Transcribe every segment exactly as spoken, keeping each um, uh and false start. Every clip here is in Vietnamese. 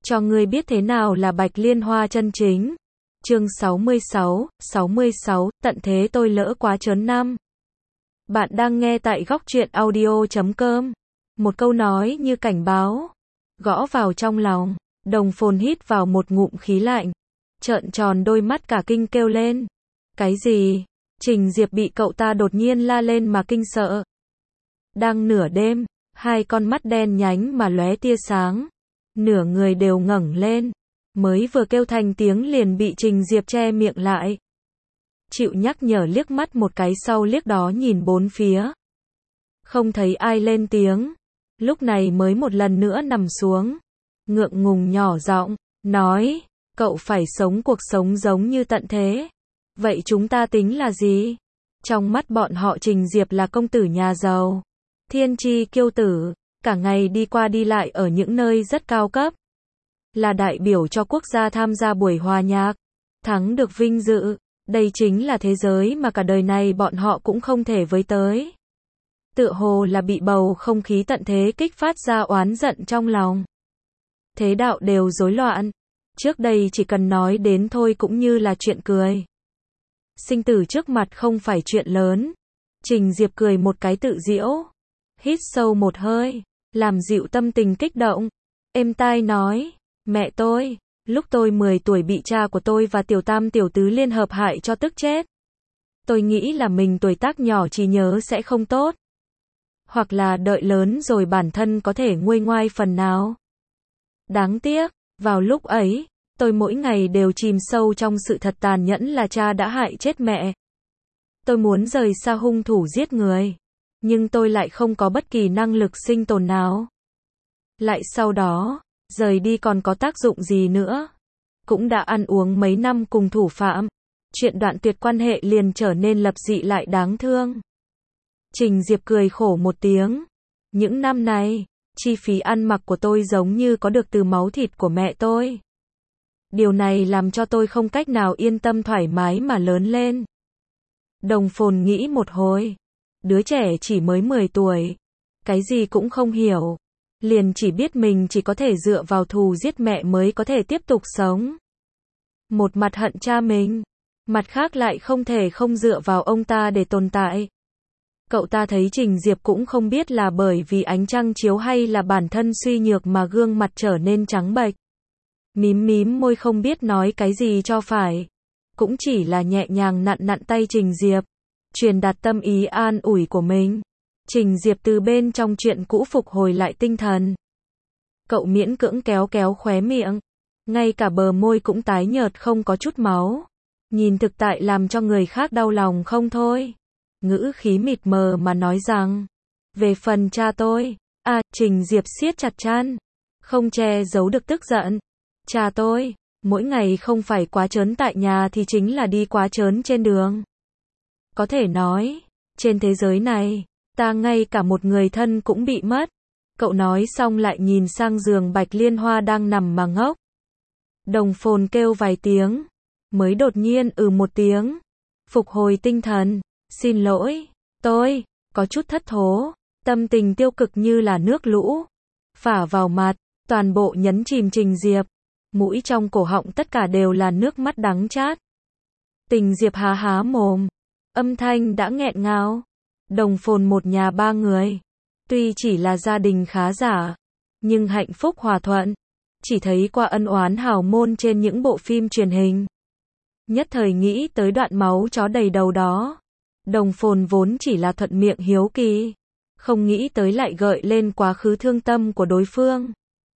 cho ngươi biết thế nào là Bạch Liên Hoa chân chính. Chương sáu mươi sáu, sáu mươi sáu, tận thế tôi lỡ quá trớn năm. Bạn đang nghe tại góc truyện audio chấm com. Một câu nói như cảnh báo, gõ vào trong lòng. Đồng Phồn hít vào một ngụm khí lạnh, trợn tròn đôi mắt cả kinh kêu lên. Cái gì? Trình Diệp bị cậu ta đột nhiên la lên mà kinh sợ. Đang nửa đêm, hai con mắt đen nhánh mà lóe tia sáng, nửa người đều ngẩng lên, mới vừa kêu thành tiếng liền bị Trình Diệp che miệng lại. Chịu nhắc nhở liếc mắt một cái sau liếc đó nhìn bốn phía. Không thấy ai lên tiếng, lúc này mới một lần nữa nằm xuống, ngượng ngùng nhỏ giọng nói, cậu phải sống cuộc sống giống như tận thế. Vậy chúng ta tính là gì? Trong mắt bọn họ Trình Diệp là công tử nhà giàu, thiên chi kiêu tử, cả ngày đi qua đi lại ở những nơi rất cao cấp. Là đại biểu cho quốc gia tham gia buổi hòa nhạc, thắng được vinh dự, đây chính là thế giới mà cả đời này bọn họ cũng không thể với tới. Tựa hồ là bị bầu không khí tận thế kích phát ra oán giận trong lòng. Thế đạo đều rối loạn, trước đây chỉ cần nói đến thôi cũng như là chuyện cười. Sinh tử trước mặt không phải chuyện lớn. Trình Diệp cười một cái tự giễu, hít sâu một hơi, làm dịu tâm tình kích động, êm tai nói, mẹ tôi, lúc tôi mười tuổi bị cha của tôi và tiểu tam tiểu tứ liên hợp hại cho tức chết. Tôi nghĩ là mình tuổi tác nhỏ trí nhớ sẽ không tốt, hoặc là đợi lớn rồi bản thân có thể nguôi ngoai phần nào. Đáng tiếc, vào lúc ấy, tôi mỗi ngày đều chìm sâu trong sự thật tàn nhẫn là cha đã hại chết mẹ. Tôi muốn rời xa hung thủ giết người, nhưng tôi lại không có bất kỳ năng lực sinh tồn nào. Lại sau đó, rời đi còn có tác dụng gì nữa? Cũng đã ăn uống mấy năm cùng thủ phạm, chuyện đoạn tuyệt quan hệ liền trở nên lập dị lại đáng thương. Trình Diệp cười khổ một tiếng. Những năm này, chi phí ăn mặc của tôi giống như có được từ máu thịt của mẹ tôi. Điều này làm cho tôi không cách nào yên tâm thoải mái mà lớn lên. Đồng Phồn nghĩ một hồi. Đứa trẻ chỉ mới mười tuổi, cái gì cũng không hiểu, liền chỉ biết mình chỉ có thể dựa vào thù giết mẹ mới có thể tiếp tục sống. Một mặt hận cha mình, mặt khác lại không thể không dựa vào ông ta để tồn tại. Cậu ta thấy Trình Diệp cũng không biết là bởi vì ánh trăng chiếu hay là bản thân suy nhược mà gương mặt trở nên trắng bệch. Mím mím môi không biết nói cái gì cho phải, cũng chỉ là nhẹ nhàng nặn nặn tay Trình Diệp, truyền đạt tâm ý an ủi của mình. Trình Diệp từ bên trong chuyện cũ phục hồi lại tinh thần. Cậu miễn cưỡng kéo kéo khóe miệng, ngay cả bờ môi cũng tái nhợt không có chút máu. Nhìn thực tại làm cho người khác đau lòng không thôi. Ngữ khí mịt mờ mà nói rằng, về phần cha tôi, à, Trình Diệp siết chặt chăn, không che giấu được tức giận. Cha tôi, mỗi ngày không phải quá trớn tại nhà thì chính là đi quá trớn trên đường. Có thể nói, trên thế giới này, ta ngay cả một người thân cũng bị mất. Cậu nói xong lại nhìn sang giường Bạch Liên Hoa đang nằm mà ngốc. Đồng Phồn kêu vài tiếng, mới đột nhiên ừ một tiếng, phục hồi tinh thần. Xin lỗi, tôi, có chút thất thố, tâm tình tiêu cực như là nước lũ, phả vào mặt, toàn bộ nhấn chìm Trình Diệp. Mũi trong cổ họng tất cả đều là nước mắt đắng chát. Trình Diệp há há mồm, âm thanh đã nghẹn ngào. Đồng Phồn một nhà ba người, tuy chỉ là gia đình khá giả, nhưng hạnh phúc hòa thuận, chỉ thấy qua ân oán hào môn trên những bộ phim truyền hình. Nhất thời nghĩ tới đoạn máu chó đầy đầu đó, Đồng Phồn vốn chỉ là thuận miệng hiếu kỳ, không nghĩ tới lại gợi lên quá khứ thương tâm của đối phương.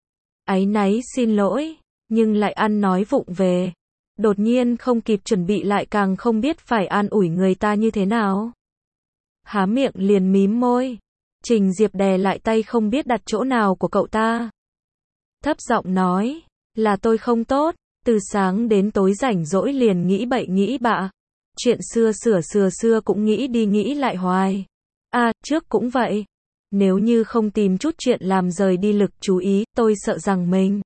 Áy náy xin lỗi, nhưng lại ăn nói vụng về. Đột nhiên không kịp chuẩn bị lại càng không biết phải an ủi người ta như thế nào. Há miệng liền mím môi. Trình Diệp đè lại tay không biết đặt chỗ nào của cậu ta. Thấp giọng nói, là tôi không tốt, từ sáng đến tối rảnh rỗi liền nghĩ bậy nghĩ bạ. Chuyện xưa sửa sửa xưa cũng nghĩ đi nghĩ lại hoài. À, trước cũng vậy. Nếu như không tìm chút chuyện làm rời đi lực chú ý, tôi sợ rằng mình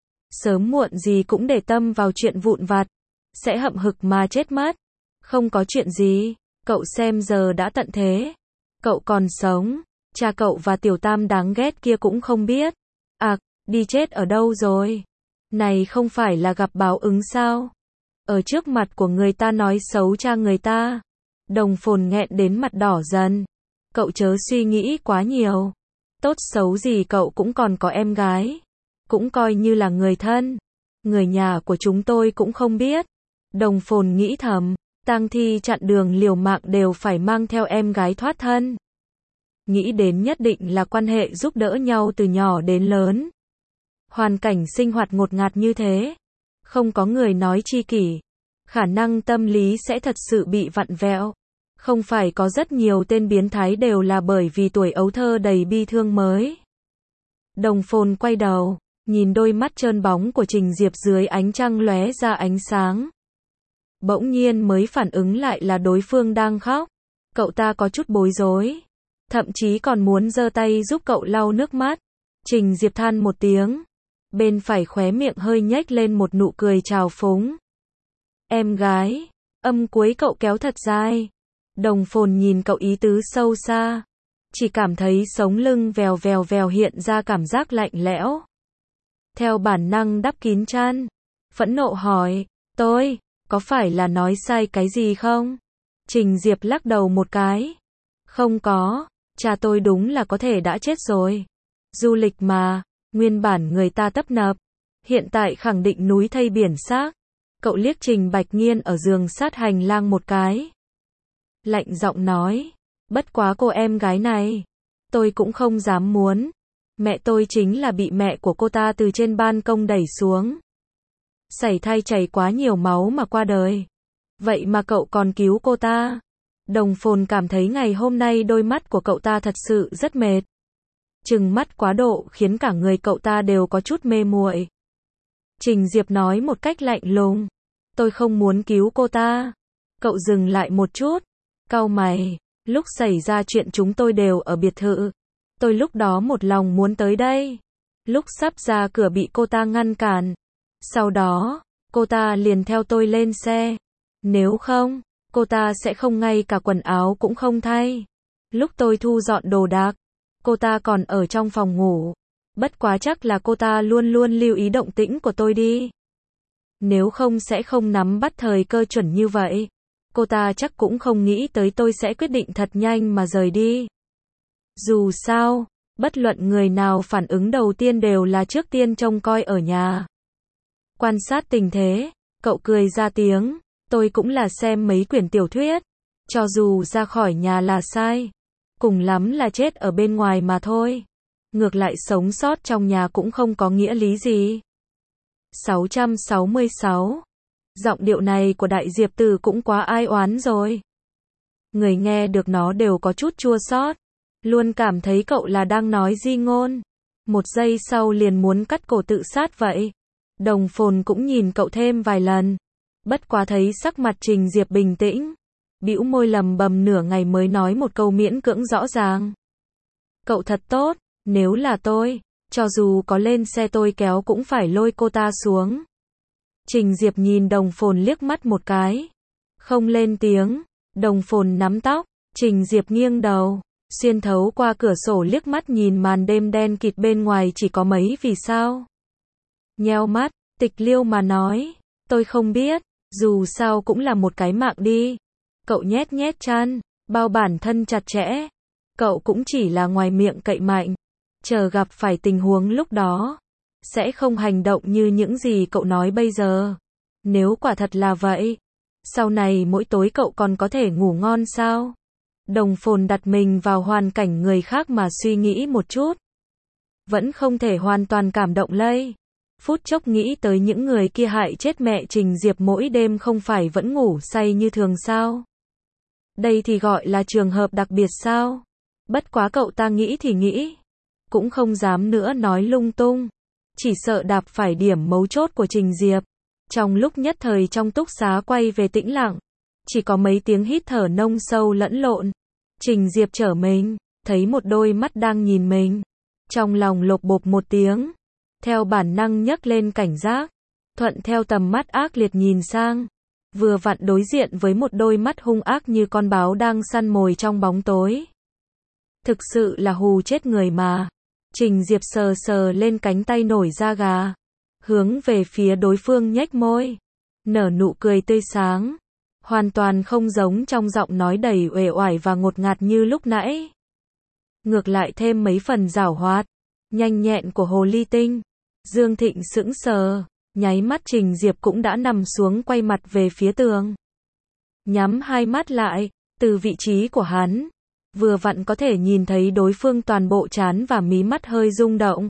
sớm muộn gì cũng để tâm vào chuyện vụn vặt, sẽ hậm hực mà chết mất. Không có chuyện gì, cậu xem giờ đã tận thế. Cậu còn sống, cha cậu và tiểu tam đáng ghét kia cũng không biết. À, đi chết ở đâu rồi? Này không phải là gặp báo ứng sao? Ở trước mặt của người ta nói xấu cha người ta. Đồng Phồn nghẹn đến mặt đỏ dần. Cậu chớ suy nghĩ quá nhiều. Tốt xấu gì cậu cũng còn có em gái. Cũng coi như là người thân. Người nhà của chúng tôi cũng không biết. Đồng Phồn nghĩ thầm, tang thi chặn đường liều mạng đều phải mang theo em gái thoát thân. Nghĩ đến nhất định là quan hệ giúp đỡ nhau từ nhỏ đến lớn. Hoàn cảnh sinh hoạt ngột ngạt như thế. Không có người nói tri kỷ. Khả năng tâm lý sẽ thật sự bị vặn vẹo. Không phải có rất nhiều tên biến thái đều là bởi vì tuổi ấu thơ đầy bi thương mới. Đồng Phồn quay đầu, nhìn đôi mắt trơn bóng của Trình Diệp dưới ánh trăng lóe ra ánh sáng. Bỗng nhiên mới phản ứng lại là đối phương đang khóc. Cậu ta có chút bối rối. Thậm chí còn muốn giơ tay giúp cậu lau nước mắt. Trình Diệp than một tiếng. Bên phải khóe miệng hơi nhếch lên một nụ cười trào phúng. Em gái. Âm cuối cậu kéo thật dài. Đồng Phồn nhìn cậu ý tứ sâu xa. Chỉ cảm thấy sống lưng vèo vèo vèo hiện ra cảm giác lạnh lẽo. Theo bản năng đắp kín chăn. Phẫn nộ hỏi. Tôi, có phải là nói sai cái gì không? Trình Diệp lắc đầu một cái. Không có, cha tôi đúng là có thể đã chết rồi. Du lịch mà, nguyên bản người ta tấp nập. Hiện tại khẳng định núi thây biển xác. Cậu liếc Trình Bạch Nghiên ở giường sát hành lang một cái. Lạnh giọng nói. Bất quá cô em gái này. Tôi cũng không dám muốn. Mẹ tôi chính là bị mẹ của cô ta từ trên ban công đẩy xuống. Sảy thai chảy quá nhiều máu mà qua đời. Vậy mà cậu còn cứu cô ta. Đồng Phồn cảm thấy ngày hôm nay đôi mắt của cậu ta thật sự rất mệt. Trừng mắt quá độ khiến cả người cậu ta đều có chút mê muội. Trình Diệp nói một cách lạnh lùng. Tôi không muốn cứu cô ta. Cậu dừng lại một chút. Cau mày. Lúc xảy ra chuyện chúng tôi đều ở biệt thự. Tôi lúc đó một lòng muốn tới đây. Lúc sắp ra cửa bị cô ta ngăn cản. Sau đó, cô ta liền theo tôi lên xe. Nếu không, cô ta sẽ không ngay cả quần áo cũng không thay. Lúc tôi thu dọn đồ đạc, cô ta còn ở trong phòng ngủ. Bất quá chắc là cô ta luôn luôn lưu ý động tĩnh của tôi đi. Nếu không sẽ không nắm bắt thời cơ chuẩn như vậy. Cô ta chắc cũng không nghĩ tới tôi sẽ quyết định thật nhanh mà rời đi. Dù sao, bất luận người nào phản ứng đầu tiên đều là trước tiên trông coi ở nhà. Quan sát tình thế, cậu cười ra tiếng, tôi cũng là xem mấy quyển tiểu thuyết. Cho dù ra khỏi nhà là sai, cùng lắm là chết ở bên ngoài mà thôi. Ngược lại sống sót trong nhà cũng không có nghĩa lý gì. sáu trăm sáu mươi sáu. Giọng điệu này của Đại Diệp Tử cũng quá ai oán rồi. Người nghe được nó đều có chút chua xót. Luôn cảm thấy cậu là đang nói di ngôn. Một giây sau liền muốn cắt cổ tự sát vậy. Đồng Phồn cũng nhìn cậu thêm vài lần. Bất quá thấy sắc mặt Trình Diệp bình tĩnh. Bĩu môi lầm bầm nửa ngày mới nói một câu miễn cưỡng rõ ràng. Cậu thật tốt, nếu là tôi, cho dù có lên xe tôi kéo cũng phải lôi cô ta xuống. Trình Diệp nhìn Đồng Phồn liếc mắt một cái. Không lên tiếng. Đồng Phồn nắm tóc. Trình Diệp nghiêng đầu. Xuyên thấu qua cửa sổ liếc mắt nhìn màn đêm đen kịt bên ngoài chỉ có mấy vì sao. Nheo mắt, tịch liêu mà nói. Tôi không biết, dù sao cũng là một cái mạng đi. Cậu nhét nhét chăn, bao bản thân chặt chẽ. Cậu cũng chỉ là ngoài miệng cậy mạnh. Chờ gặp phải tình huống lúc đó. Sẽ không hành động như những gì cậu nói bây giờ. Nếu quả thật là vậy. Sau này mỗi tối cậu còn có thể ngủ ngon sao? Đồng Phồn đặt mình vào hoàn cảnh người khác mà suy nghĩ một chút. Vẫn không thể hoàn toàn cảm động lây. Phút chốc nghĩ tới những người kia hại chết mẹ Trình Diệp mỗi đêm không phải vẫn ngủ say như thường sao? Đây thì gọi là trường hợp đặc biệt sao? Bất quá cậu ta nghĩ thì nghĩ. Cũng không dám nữa nói lung tung. Chỉ sợ đạp phải điểm mấu chốt của Trình Diệp. Trong lúc nhất thời trong túc xá quay về tĩnh lặng. Chỉ có mấy tiếng hít thở nông sâu lẫn lộn. Trình Diệp trở mình, thấy một đôi mắt đang nhìn mình. Trong lòng lộp bộp một tiếng. Theo bản năng nhấc lên cảnh giác. Thuận theo tầm mắt ác liệt nhìn sang. Vừa vặn đối diện với một đôi mắt hung ác như con báo đang săn mồi trong bóng tối. Thực sự là hù chết người mà. Trình Diệp sờ sờ lên cánh tay nổi da gà. hướng về phía đối phương nhếch môi, nở nụ cười tươi sáng, hoàn toàn không giống trong giọng nói đầy uể oải và ngột ngạt như lúc nãy. Ngược lại thêm mấy phần giảo hoạt, nhanh nhẹn của hồ ly tinh. Dương Thịnh sững sờ, nháy mắt Trình Diệp cũng đã nằm xuống quay mặt về phía tường. Nhắm hai mắt lại, từ vị trí của hắn, vừa vặn có thể nhìn thấy đối phương toàn bộ trán và mí mắt hơi rung động.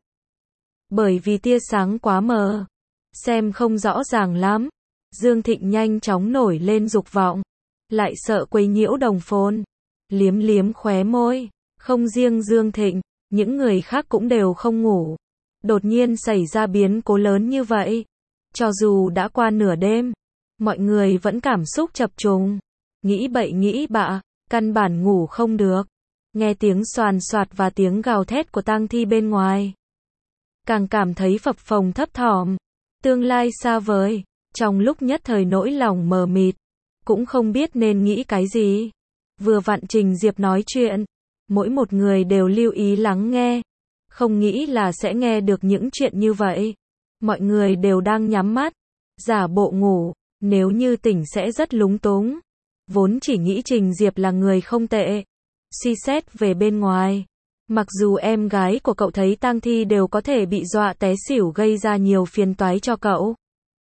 Bởi vì tia sáng quá mờ, xem không rõ ràng lắm. Dương Thịnh nhanh chóng nổi lên dục vọng, lại sợ quấy nhiễu đồng phồn, liếm liếm khóe môi. Không riêng Dương Thịnh, những người khác cũng đều không ngủ. Đột nhiên xảy ra biến cố lớn như vậy, cho dù đã qua nửa đêm, mọi người vẫn cảm xúc chập trùng, nghĩ bậy nghĩ bạ, căn bản ngủ không được. Nghe tiếng xoàn xoạt và tiếng gào thét của tang thi bên ngoài, càng cảm thấy phập phồng thấp thỏm, tương lai xa vời. Trong lúc nhất thời nỗi lòng mờ mịt, cũng không biết nên nghĩ cái gì. Vừa vặn Trình Diệp nói chuyện, mỗi một người đều lưu ý lắng nghe, không nghĩ là sẽ nghe được những chuyện như vậy. Mọi người đều đang nhắm mắt, giả bộ ngủ, nếu như tỉnh sẽ rất lúng túng. Vốn chỉ nghĩ Trình Diệp là người không tệ. Suy xét về bên ngoài, mặc dù em gái của cậu thấy tang thi đều có thể bị dọa té xỉu gây ra nhiều phiền toái cho cậu,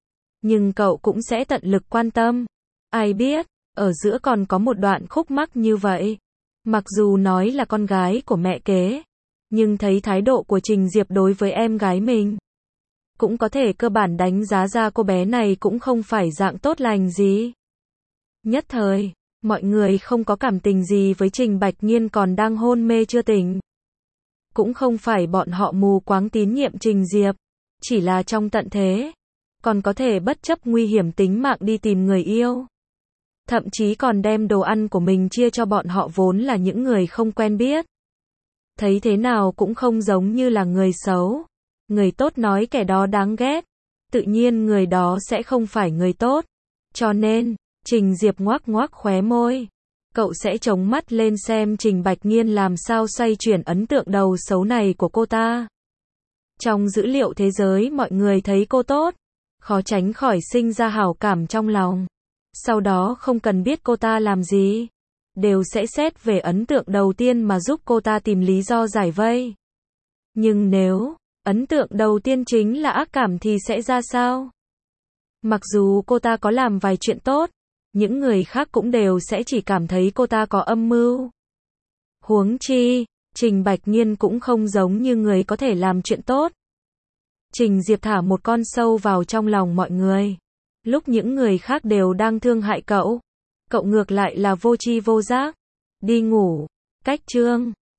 nhưng cậu cũng sẽ tận lực quan tâm. Ai biết, ở giữa còn có một đoạn khúc mắc như vậy. Mặc dù nói là con gái của mẹ kế, nhưng thấy thái độ của Trình Diệp đối với em gái mình, cũng có thể cơ bản đánh giá ra cô bé này cũng không phải dạng tốt lành gì. Nhất thời, mọi người không có cảm tình gì với Trình Bạch Nhiên còn đang hôn mê chưa tỉnh. Cũng không phải bọn họ mù quáng tín nhiệm Trình Diệp, chỉ là trong tận thế, còn có thể bất chấp nguy hiểm tính mạng đi tìm người yêu. Thậm chí còn đem đồ ăn của mình chia cho bọn họ vốn là những người không quen biết. Thấy thế nào cũng không giống như là người xấu. Người tốt nói kẻ đó đáng ghét, tự nhiên người đó sẽ không phải người tốt. Cho nên, Trình Diệp ngoác ngoác khóe môi. Cậu sẽ chống mắt lên xem Trình Bạch Nhiên làm sao xoay chuyển ấn tượng đầu xấu này của cô ta. Trong dữ liệu thế giới mọi người thấy cô tốt, khó tránh khỏi sinh ra hảo cảm trong lòng. Sau đó không cần biết cô ta làm gì, đều sẽ xét về ấn tượng đầu tiên mà giúp cô ta tìm lý do giải vây. Nhưng nếu ấn tượng đầu tiên chính là ác cảm thì sẽ ra sao? Mặc dù cô ta có làm vài chuyện tốt, những người khác cũng đều sẽ chỉ cảm thấy cô ta có âm mưu. Huống chi, Trình Bạch Nhiên cũng không giống như người có thể làm chuyện tốt. Trình Diệp thả một con sâu vào trong lòng mọi người. Lúc những người khác đều đang thương hại cậu, cậu ngược lại là vô tri vô giác. Đi ngủ. Cách chương